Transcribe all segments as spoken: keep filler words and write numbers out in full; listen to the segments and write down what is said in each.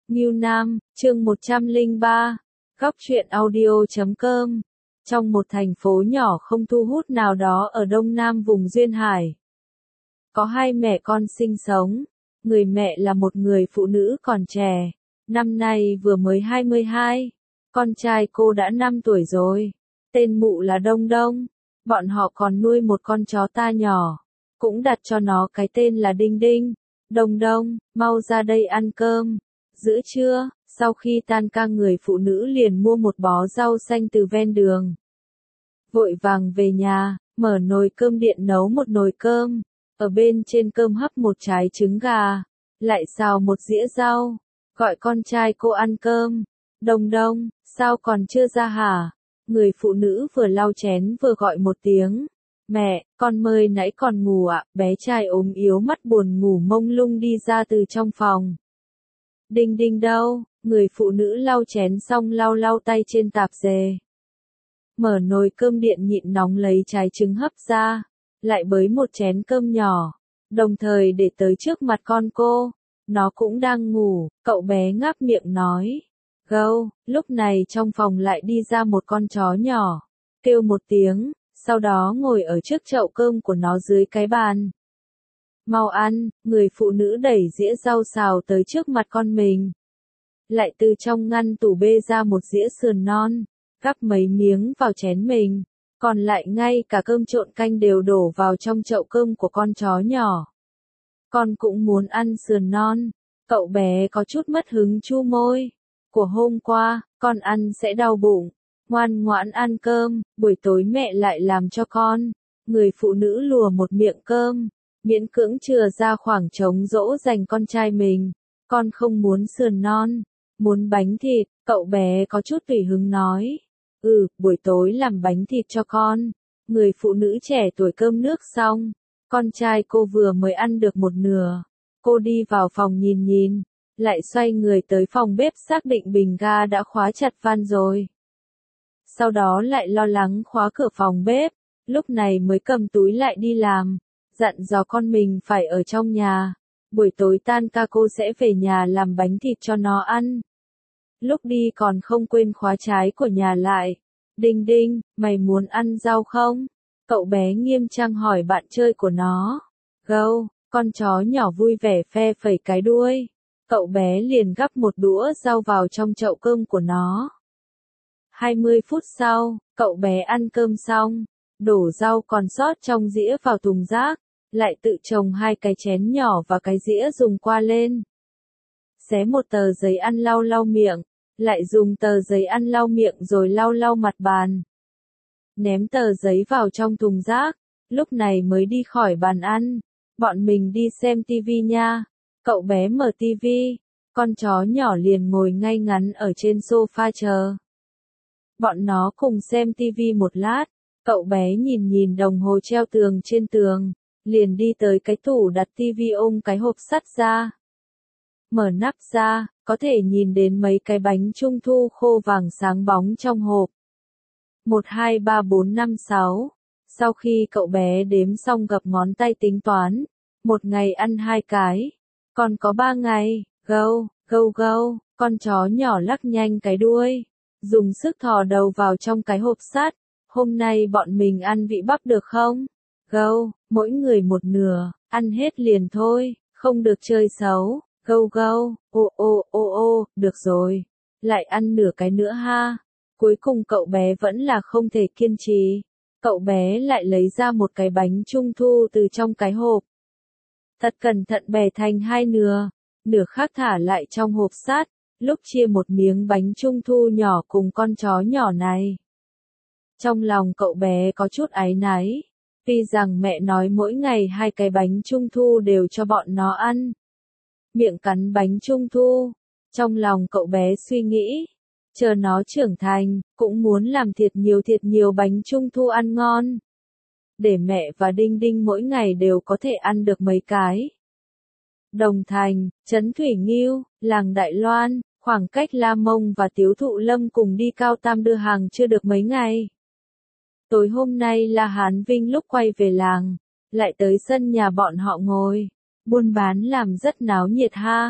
Nhiêu Nam, chương một trăm lẻ ba, góc truyện audio chấm com. Trong một thành phố nhỏ không thu hút nào đó ở đông nam vùng Duyên Hải, có hai mẹ con sinh sống. Người mẹ là một người phụ nữ còn trẻ, năm nay vừa mới hai mươi hai. Con trai cô đã năm tuổi rồi, tên mụ là Đông Đông. Bọn họ còn nuôi một con chó ta nhỏ, cũng đặt cho nó cái tên là Đinh Đinh. Đông Đông, mau ra đây ăn cơm. Giữa trưa, sau khi tan ca người phụ nữ liền mua một bó rau xanh từ ven đường. Vội vàng về nhà, mở nồi cơm điện nấu một nồi cơm. Ở bên trên cơm hấp một trái trứng gà, lại xào một dĩa rau, gọi con trai cô ăn cơm. Đông Đông, sao còn chưa ra hả? Người phụ nữ vừa lau chén vừa gọi một tiếng. Mẹ, con mới nãy còn ngủ ạ. Bé trai ốm yếu mắt buồn ngủ mông lung đi ra từ trong phòng. Đinh Đinh đâu? Người phụ nữ lau chén xong lau lau tay trên tạp dề. Mở nồi cơm điện nhịn nóng lấy trái trứng hấp ra, lại bới một chén cơm nhỏ, đồng thời để tới trước mặt con cô. Nó cũng đang ngủ, cậu bé ngáp miệng nói. Gâu, lúc này trong phòng lại đi ra một con chó nhỏ, kêu một tiếng, sau đó ngồi ở trước chậu cơm của nó dưới cái bàn. Mau ăn, người phụ nữ đẩy dĩa rau xào tới trước mặt con mình. Lại từ trong ngăn tủ bê ra một dĩa sườn non, gắp mấy miếng vào chén mình, còn lại ngay cả cơm trộn canh đều đổ vào trong chậu cơm của con chó nhỏ. Con cũng muốn ăn sườn non, cậu bé có chút mất hứng chu môi. Của hôm qua, con ăn sẽ đau bụng, ngoan ngoãn ăn cơm, buổi tối mẹ lại làm cho con. Người phụ nữ lùa một miệng cơm, miễn cưỡng chừa ra khoảng trống dỗ dành con trai mình. Con không muốn sườn non, muốn bánh thịt, cậu bé có chút tùy hứng nói. Ừ, buổi tối làm bánh thịt cho con. Người phụ nữ trẻ tuổi cơm nước xong, con trai cô vừa mới ăn được một nửa. Cô đi vào phòng nhìn nhìn, lại xoay người tới phòng bếp xác định bình ga đã khóa chặt van rồi. Sau đó lại lo lắng khóa cửa phòng bếp, lúc này mới cầm túi lại đi làm, dặn dò con mình phải ở trong nhà. Buổi tối tan ca cô sẽ về nhà làm bánh thịt cho nó ăn. Lúc đi còn không quên khóa trái của nhà lại. Đinh Đinh, mày muốn ăn rau không? Cậu bé nghiêm trang hỏi bạn chơi của nó. Gâu, con chó nhỏ vui vẻ phe phẩy cái đuôi. Cậu bé liền gắp một đũa rau vào trong chậu cơm của nó. hai mươi phút sau, cậu bé ăn cơm xong, đổ rau còn sót trong dĩa vào thùng rác, lại tự trồng hai cái chén nhỏ và cái dĩa dùng qua lên. Xé một tờ giấy ăn lau lau miệng, lại dùng tờ giấy ăn lau miệng rồi lau lau mặt bàn. Ném tờ giấy vào trong thùng rác, lúc này mới đi khỏi bàn ăn. Bọn mình đi xem tivi nha. Cậu bé mở tivi, con chó nhỏ liền ngồi ngay ngắn ở trên sofa chờ. Bọn nó cùng xem tivi một lát, cậu bé nhìn nhìn đồng hồ treo tường trên tường, liền đi tới cái tủ đặt tivi ôm cái hộp sắt ra. Mở nắp ra, có thể nhìn đến mấy cái bánh trung thu khô vàng sáng bóng trong hộp. một, hai, ba, bốn, năm, sáu. Sau khi cậu bé đếm xong gập ngón tay tính toán, một ngày ăn hai cái. Còn có ba ngày, gâu, gâu gâu, con chó nhỏ lắc nhanh cái đuôi, dùng sức thò đầu vào trong cái hộp sắt. Hôm nay bọn mình ăn vị bắp được không? Gâu, mỗi người một nửa, ăn hết liền thôi, không được chơi xấu. Gâu gâu, ô ô ô ô, được rồi, lại ăn nửa cái nữa ha. Cuối cùng cậu bé vẫn là không thể kiên trì. Cậu bé lại lấy ra một cái bánh trung thu từ trong cái hộp. Thật cẩn thận bẻ thành hai nửa, nửa khác thả lại trong hộp sắt, lúc chia một miếng bánh trung thu nhỏ cùng con chó nhỏ này. Trong lòng cậu bé có chút áy náy, tuy rằng mẹ nói mỗi ngày hai cái bánh trung thu đều cho bọn nó ăn. Miệng cắn bánh trung thu, trong lòng cậu bé suy nghĩ, chờ nó trưởng thành, cũng muốn làm thiệt nhiều thiệt nhiều bánh trung thu ăn ngon. Để mẹ và Đinh Đinh mỗi ngày đều có thể ăn được mấy cái. Đồng Thành, Trấn Thủy Nghiêu, làng Đại Loan, khoảng cách La Mông và Tiếu Thụ Lâm cùng đi Cao Tam đưa hàng chưa được mấy ngày. Tối hôm nay La Hán Vinh lúc quay về làng, lại tới sân nhà bọn họ ngồi. Buôn bán làm rất náo nhiệt ha.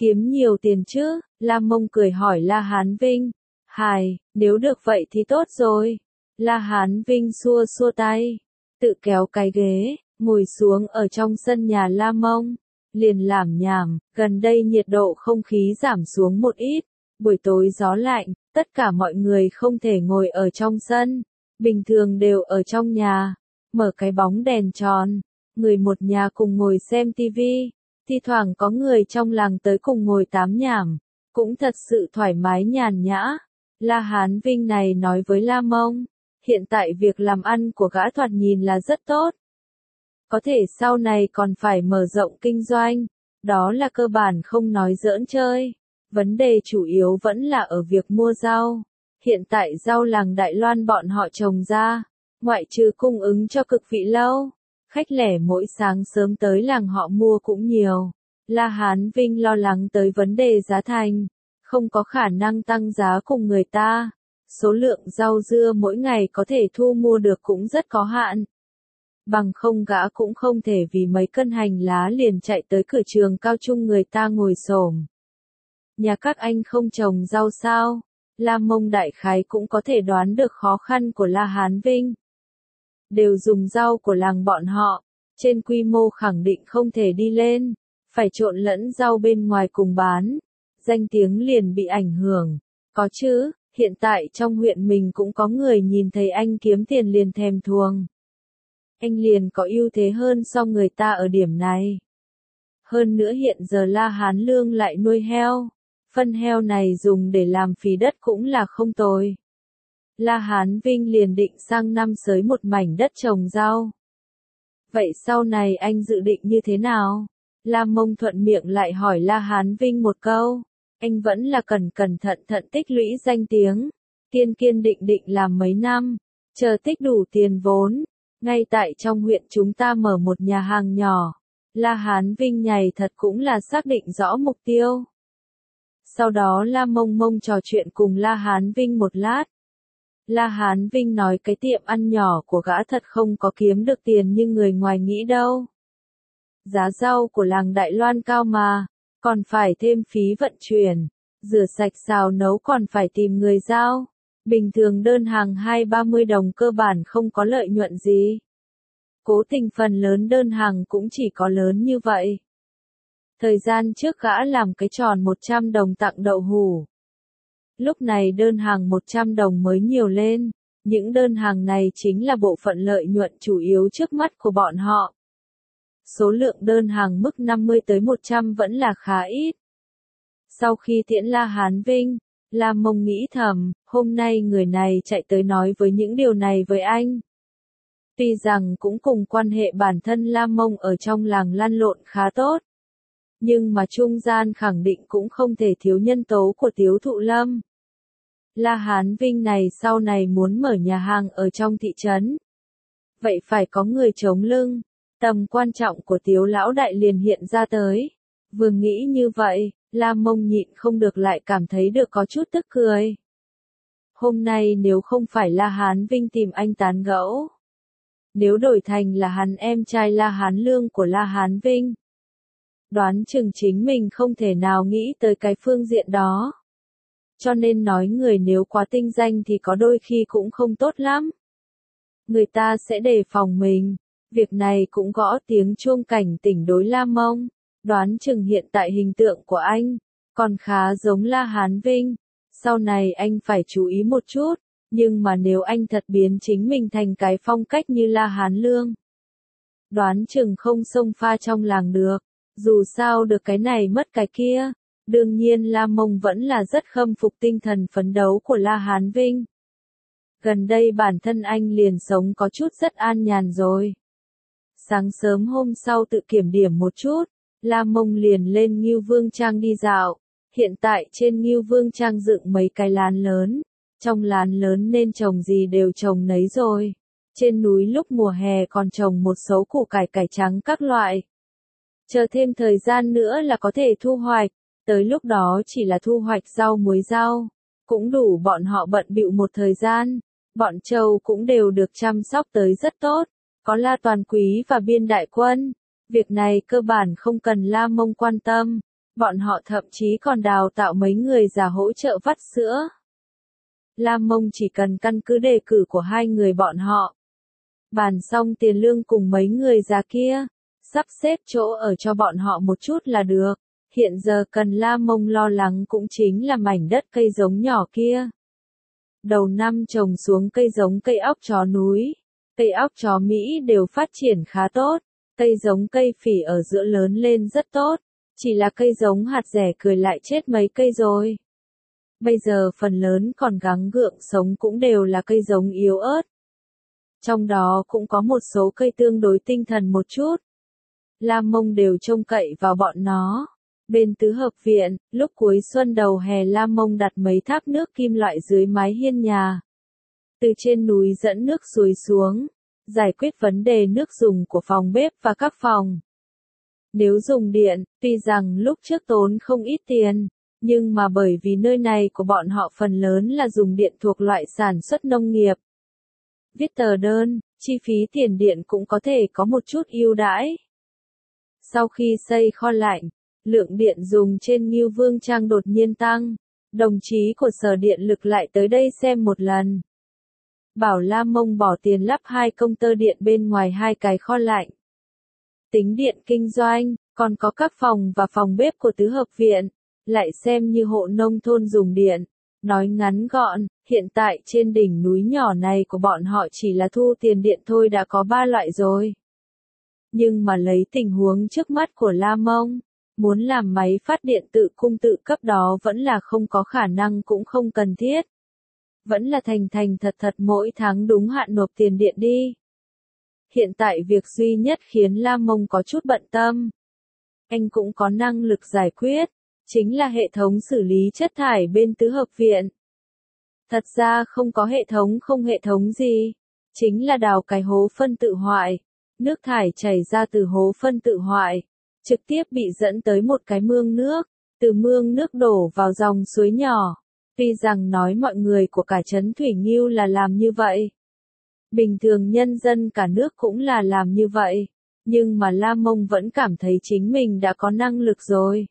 Kiếm nhiều tiền chứ? La Mông cười hỏi La Hán Vinh. Hài, nếu được vậy thì tốt rồi. La Hán Vinh xua xua tay, tự kéo cái ghế, ngồi xuống ở trong sân nhà La Mông. Liền lảm nhảm, gần đây nhiệt độ không khí giảm xuống một ít, buổi tối gió lạnh, tất cả mọi người không thể ngồi ở trong sân, bình thường đều ở trong nhà, mở cái bóng đèn tròn, người một nhà cùng ngồi xem tivi, thi thoảng có người trong làng tới cùng ngồi tám nhảm, cũng thật sự thoải mái nhàn nhã. La Hán Vinh này nói với La Mông, hiện tại việc làm ăn của gã thoạt nhìn là rất tốt. Có thể sau này còn phải mở rộng kinh doanh, đó là cơ bản không nói giỡn chơi. Vấn đề chủ yếu vẫn là ở việc mua rau. Hiện tại rau làng Đại Loan bọn họ trồng ra, ngoại trừ cung ứng cho cực vị lâu, khách lẻ mỗi sáng sớm tới làng họ mua cũng nhiều. La Hán Vinh lo lắng tới vấn đề giá thành, không có khả năng tăng giá cùng người ta. Số lượng rau dưa mỗi ngày có thể thu mua được cũng rất có hạn. Bằng không gã cũng không thể vì mấy cân hành lá liền chạy tới cửa trường cao trung người ta ngồi xổm. Nhà các anh không trồng rau sao? La Mông đại khái cũng có thể đoán được khó khăn của La Hán Vinh. Đều dùng rau của làng bọn họ, trên quy mô khẳng định không thể đi lên, phải trộn lẫn rau bên ngoài cùng bán, danh tiếng liền bị ảnh hưởng. Có chứ, hiện tại trong huyện mình cũng có người nhìn thấy anh kiếm tiền liền thèm thuồng. Anh liền có ưu thế hơn so người ta ở điểm này. Hơn nữa hiện giờ La Hán Lương lại nuôi heo, phân heo này dùng để làm phí đất cũng là không tồi. La Hán Vinh liền định sang năm sới một mảnh đất trồng rau. Vậy sau này anh dự định như thế nào? La Mông thuận miệng lại hỏi La Hán Vinh một câu. Anh vẫn là cần cẩn thận thận tích lũy danh tiếng, kiên kiên định định làm mấy năm, chờ tích đủ tiền vốn. Ngay tại trong huyện chúng ta mở một nhà hàng nhỏ. La Hán Vinh nhảy thật cũng là xác định rõ mục tiêu. Sau đó La Mông Mông trò chuyện cùng La Hán Vinh một lát. La Hán Vinh nói cái tiệm ăn nhỏ của gã thật không có kiếm được tiền như người ngoài nghĩ đâu. Giá rau của làng Đại Loan cao mà, còn phải thêm phí vận chuyển, rửa sạch xào nấu còn phải tìm người giao. Bình thường đơn hàng hai ba mươi đồng cơ bản không có lợi nhuận gì. Cố tình phần lớn đơn hàng cũng chỉ có lớn như vậy. Thời gian trước gã làm cái tròn một trăm đồng tặng đậu hủ. Lúc này đơn hàng một trăm đồng mới nhiều lên, những đơn hàng này chính là bộ phận lợi nhuận chủ yếu trước mắt của bọn họ. Số lượng đơn hàng mức năm mươi tới một trăm vẫn là khá ít. Sau khi tiễn La Hán Vinh, La Mông nghĩ thầm, hôm nay người này chạy tới nói với những điều này với anh. Tuy rằng cũng cùng quan hệ bản thân La Mông ở trong làng lăn lộn khá tốt. Nhưng mà trung gian khẳng định cũng không thể thiếu nhân tố của Tiếu Thụ Lâm. La Hán Vinh này sau này muốn mở nhà hàng ở trong thị trấn. Vậy phải có người chống lưng, tầm quan trọng của Tiếu Lão Đại liền hiện ra tới. Vừa nghĩ như vậy, La Mông nhịn không được lại cảm thấy được có chút tức cười. Hôm nay nếu không phải La Hán Vinh tìm anh tán gẫu, nếu đổi thành là hắn em trai La Hán Lương của La Hán Vinh, đoán chừng chính mình không thể nào nghĩ tới cái phương diện đó. Cho nên nói người nếu quá tinh danh thì có đôi khi cũng không tốt lắm. Người ta sẽ đề phòng mình. Việc này cũng gõ tiếng chuông cảnh tỉnh đối La Mông. Đoán chừng hiện tại hình tượng của anh còn khá giống La Hán Vinh. Sau này anh phải chú ý một chút. Nhưng mà nếu anh thật biến chính mình thành cái phong cách như La Hán Lương, đoán chừng không xông pha trong làng được. Dù sao được cái này mất cái kia. Đương nhiên La Mông vẫn là rất khâm phục tinh thần phấn đấu của La Hán Vinh. Gần đây bản thân anh liền sống có chút rất an nhàn rồi. Sáng sớm hôm sau tự kiểm điểm một chút, La Mông liền lên Ngưu Vương Trang đi dạo. Hiện tại trên Ngưu Vương Trang dựng mấy cái lán lớn. Trong lán lớn nên trồng gì đều trồng nấy rồi. Trên núi lúc mùa hè còn trồng một số củ cải cải trắng các loại. Chờ thêm thời gian nữa là có thể thu hoạch. Tới lúc đó chỉ là thu hoạch rau muối rau, cũng đủ bọn họ bận bịu một thời gian. Bọn trâu cũng đều được chăm sóc tới rất tốt, có La Toàn Quý và Biên Đại Quân. Việc này cơ bản không cần La Mông quan tâm, Bọn họ thậm chí còn đào tạo mấy người già hỗ trợ vắt sữa. Lam Mông chỉ cần căn cứ đề cử của hai người bọn họ. Bàn xong tiền lương cùng mấy người già kia, sắp xếp chỗ ở cho bọn họ một chút là được. Hiện giờ cần Lam Mông lo lắng cũng chính là mảnh đất cây giống nhỏ kia. Đầu năm trồng xuống cây giống cây óc chó núi, cây óc chó Mỹ đều phát triển khá tốt, cây giống cây phỉ ở giữa lớn lên rất tốt, chỉ là cây giống hạt rẻ cười lại chết mấy cây rồi. Bây giờ phần lớn còn gắng gượng sống cũng đều là cây giống yếu ớt. Trong đó cũng có một số cây tương đối tinh thần một chút. Lam Mông đều trông cậy vào bọn nó. Bên tứ hợp viện, lúc cuối xuân đầu hè Lam Mông đặt mấy tháp nước kim loại dưới mái hiên nhà. Từ trên núi dẫn nước suối xuống, giải quyết vấn đề nước dùng của phòng bếp và các phòng. Nếu dùng điện, tuy rằng lúc trước tốn không ít tiền, nhưng mà bởi vì nơi này của bọn họ phần lớn là dùng điện thuộc loại sản xuất nông nghiệp. Viết tờ đơn, chi phí tiền điện cũng có thể có một chút ưu đãi. Sau khi xây kho lạnh, lượng điện dùng trên Ngưu Vương Trang đột nhiên tăng, đồng chí của sở điện lực lại tới đây xem một lần. Bảo Lam Mông bỏ tiền lắp hai công tơ điện bên ngoài hai cái kho lạnh. Tính điện kinh doanh, còn có các phòng và phòng bếp của tứ hợp viện, lại xem như hộ nông thôn dùng điện. Nói ngắn gọn, hiện tại trên đỉnh núi nhỏ này của bọn họ chỉ là thu tiền điện thôi đã có ba loại rồi. Nhưng mà lấy tình huống trước mắt của Lam Mông, muốn làm máy phát điện tự cung tự cấp đó vẫn là không có khả năng cũng không cần thiết. Vẫn là thành thành thật thật mỗi tháng đúng hạn nộp tiền điện đi. Hiện tại việc duy nhất khiến Lam Mông có chút bận tâm, anh cũng có năng lực giải quyết, chính là hệ thống xử lý chất thải bên tứ hợp viện. Thật ra không có hệ thống không hệ thống gì, chính là đào cái hố phân tự hoại, nước thải chảy ra từ hố phân tự hoại, trực tiếp bị dẫn tới một cái mương nước, từ mương nước đổ vào dòng suối nhỏ. Tuy rằng nói mọi người của cả trấn Thủy Ngưu là làm như vậy, bình thường nhân dân cả nước cũng là làm như vậy, nhưng mà Lam Mông vẫn cảm thấy chính mình đã có năng lực rồi.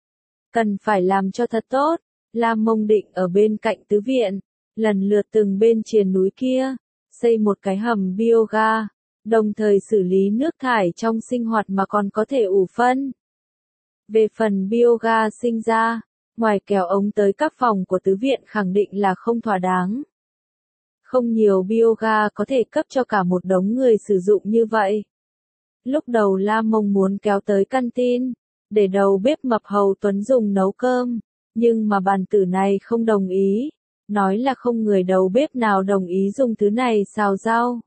Cần phải làm cho thật tốt, Lam Mông định ở bên cạnh tứ viện, lần lượt từng bên triền núi kia, xây một cái hầm bioga, đồng thời xử lý nước thải trong sinh hoạt mà còn có thể ủ phân. Về phần bioga sinh ra, ngoài kéo ống tới các phòng của tứ viện khẳng định là không thỏa đáng. Không nhiều bioga có thể cấp cho cả một đống người sử dụng như vậy. Lúc đầu Lam Mông muốn kéo tới căn tin, để đầu bếp mập Hầu Tuấn dùng nấu cơm, nhưng mà bàn tử này không đồng ý, nói là không người đầu bếp nào đồng ý dùng thứ này xào rau.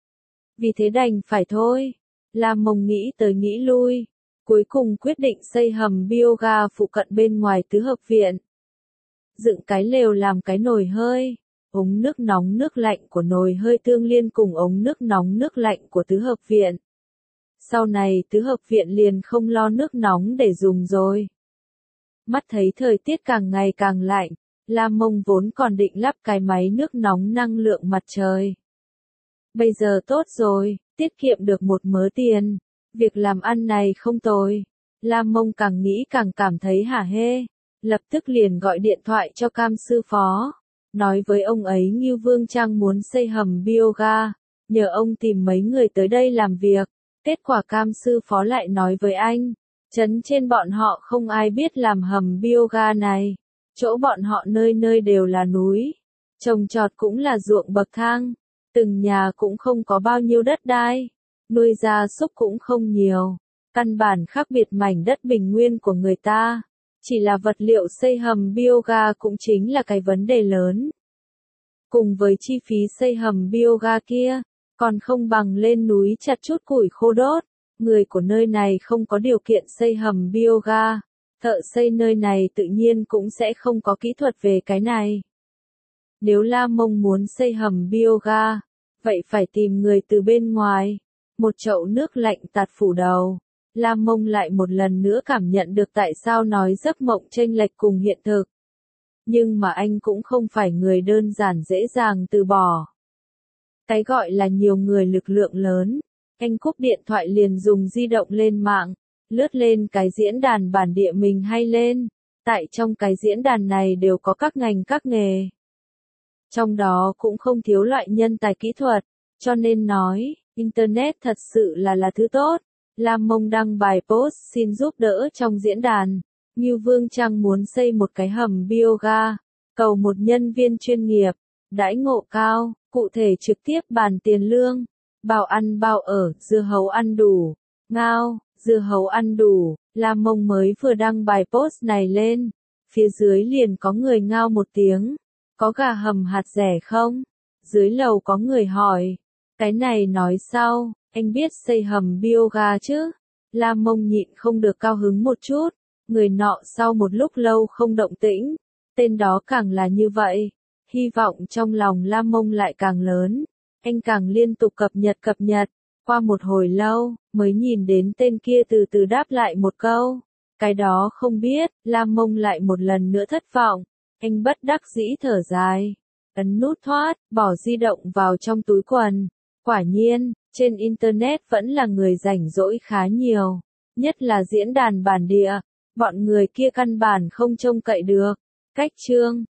Vì thế đành phải thôi, Lam Mông nghĩ tới nghĩ lui, cuối cùng quyết định xây hầm bioga phụ cận bên ngoài tứ hợp viện. Dựng cái lều làm cái nồi hơi, ống nước nóng nước lạnh của nồi hơi tương liên cùng ống nước nóng nước lạnh của tứ hợp viện. Sau này tứ hợp viện liền không lo nước nóng để dùng rồi. Mắt thấy thời tiết càng ngày càng lạnh, Lam Mông vốn còn định lắp cái máy nước nóng năng lượng mặt trời. Bây giờ tốt rồi, tiết kiệm được một mớ tiền, việc làm ăn này không tồi. Lam Mông càng nghĩ càng cảm thấy hả hê, lập tức liền gọi điện thoại cho Cam sư phó, nói với ông ấy Ngưu Vương Trang muốn xây hầm bioga, nhờ ông tìm mấy người tới đây làm việc. Kết quả Cam sư phó lại nói với anh, trấn trên bọn họ không ai biết làm hầm bioga này, chỗ bọn họ nơi nơi đều là núi, trồng trọt cũng là ruộng bậc thang, từng nhà cũng không có bao nhiêu đất đai, nuôi gia súc cũng không nhiều, căn bản khác biệt mảnh đất bình nguyên của người ta, chỉ là vật liệu xây hầm bioga cũng chính là cái vấn đề lớn. Cùng với chi phí xây hầm bioga kia, còn không bằng lên núi chặt chút củi khô đốt, người của nơi này không có điều kiện xây hầm bioga, thợ xây nơi này tự nhiên cũng sẽ không có kỹ thuật về cái này. Nếu Lam Mông muốn xây hầm bioga, vậy phải tìm người từ bên ngoài, một chậu nước lạnh tạt phủ đầu. Lam Mông lại một lần nữa cảm nhận được tại sao nói giấc mộng chênh lệch cùng hiện thực. Nhưng mà anh cũng không phải người đơn giản dễ dàng từ bỏ. Cái gọi là nhiều người lực lượng lớn, anh cúp điện thoại liền dùng di động lên mạng, lướt lên cái diễn đàn bản địa mình hay lên. Tại trong cái diễn đàn này đều có các ngành các nghề. Trong đó cũng không thiếu loại nhân tài kỹ thuật, cho nên nói, Internet thật sự là là thứ tốt. Lam Mông đăng bài post xin giúp đỡ trong diễn đàn. Ngưu Vương Trăng muốn xây một cái hầm bioga, cầu một nhân viên chuyên nghiệp, đãi ngộ cao, cụ thể trực tiếp bàn tiền lương, bao ăn bao ở, dưa hấu ăn đủ. Ngao, dưa hấu ăn đủ, Lam Mông mới vừa đăng bài post này lên. Phía dưới liền có người ngao một tiếng. Có gà hầm hạt rẻ không? Dưới lầu có người hỏi. Cái này nói sau, anh biết xây hầm bioga chứ? Lam Mông nhịn không được cao hứng một chút. Người nọ sau một lúc lâu không động tĩnh. Tên đó càng là như vậy. Hy vọng trong lòng Lam Mông lại càng lớn. Anh càng liên tục cập nhật cập nhật. Qua một hồi lâu, mới nhìn đến tên kia từ từ đáp lại một câu. Cái đó không biết, Lam Mông lại một lần nữa thất vọng. Anh bất đắc dĩ thở dài. Ấn nút thoát, bỏ di động vào trong túi quần. Quả nhiên, trên Internet vẫn là người rảnh rỗi khá nhiều. Nhất là diễn đàn bản địa. Bọn người kia căn bản không trông cậy được. Cách chương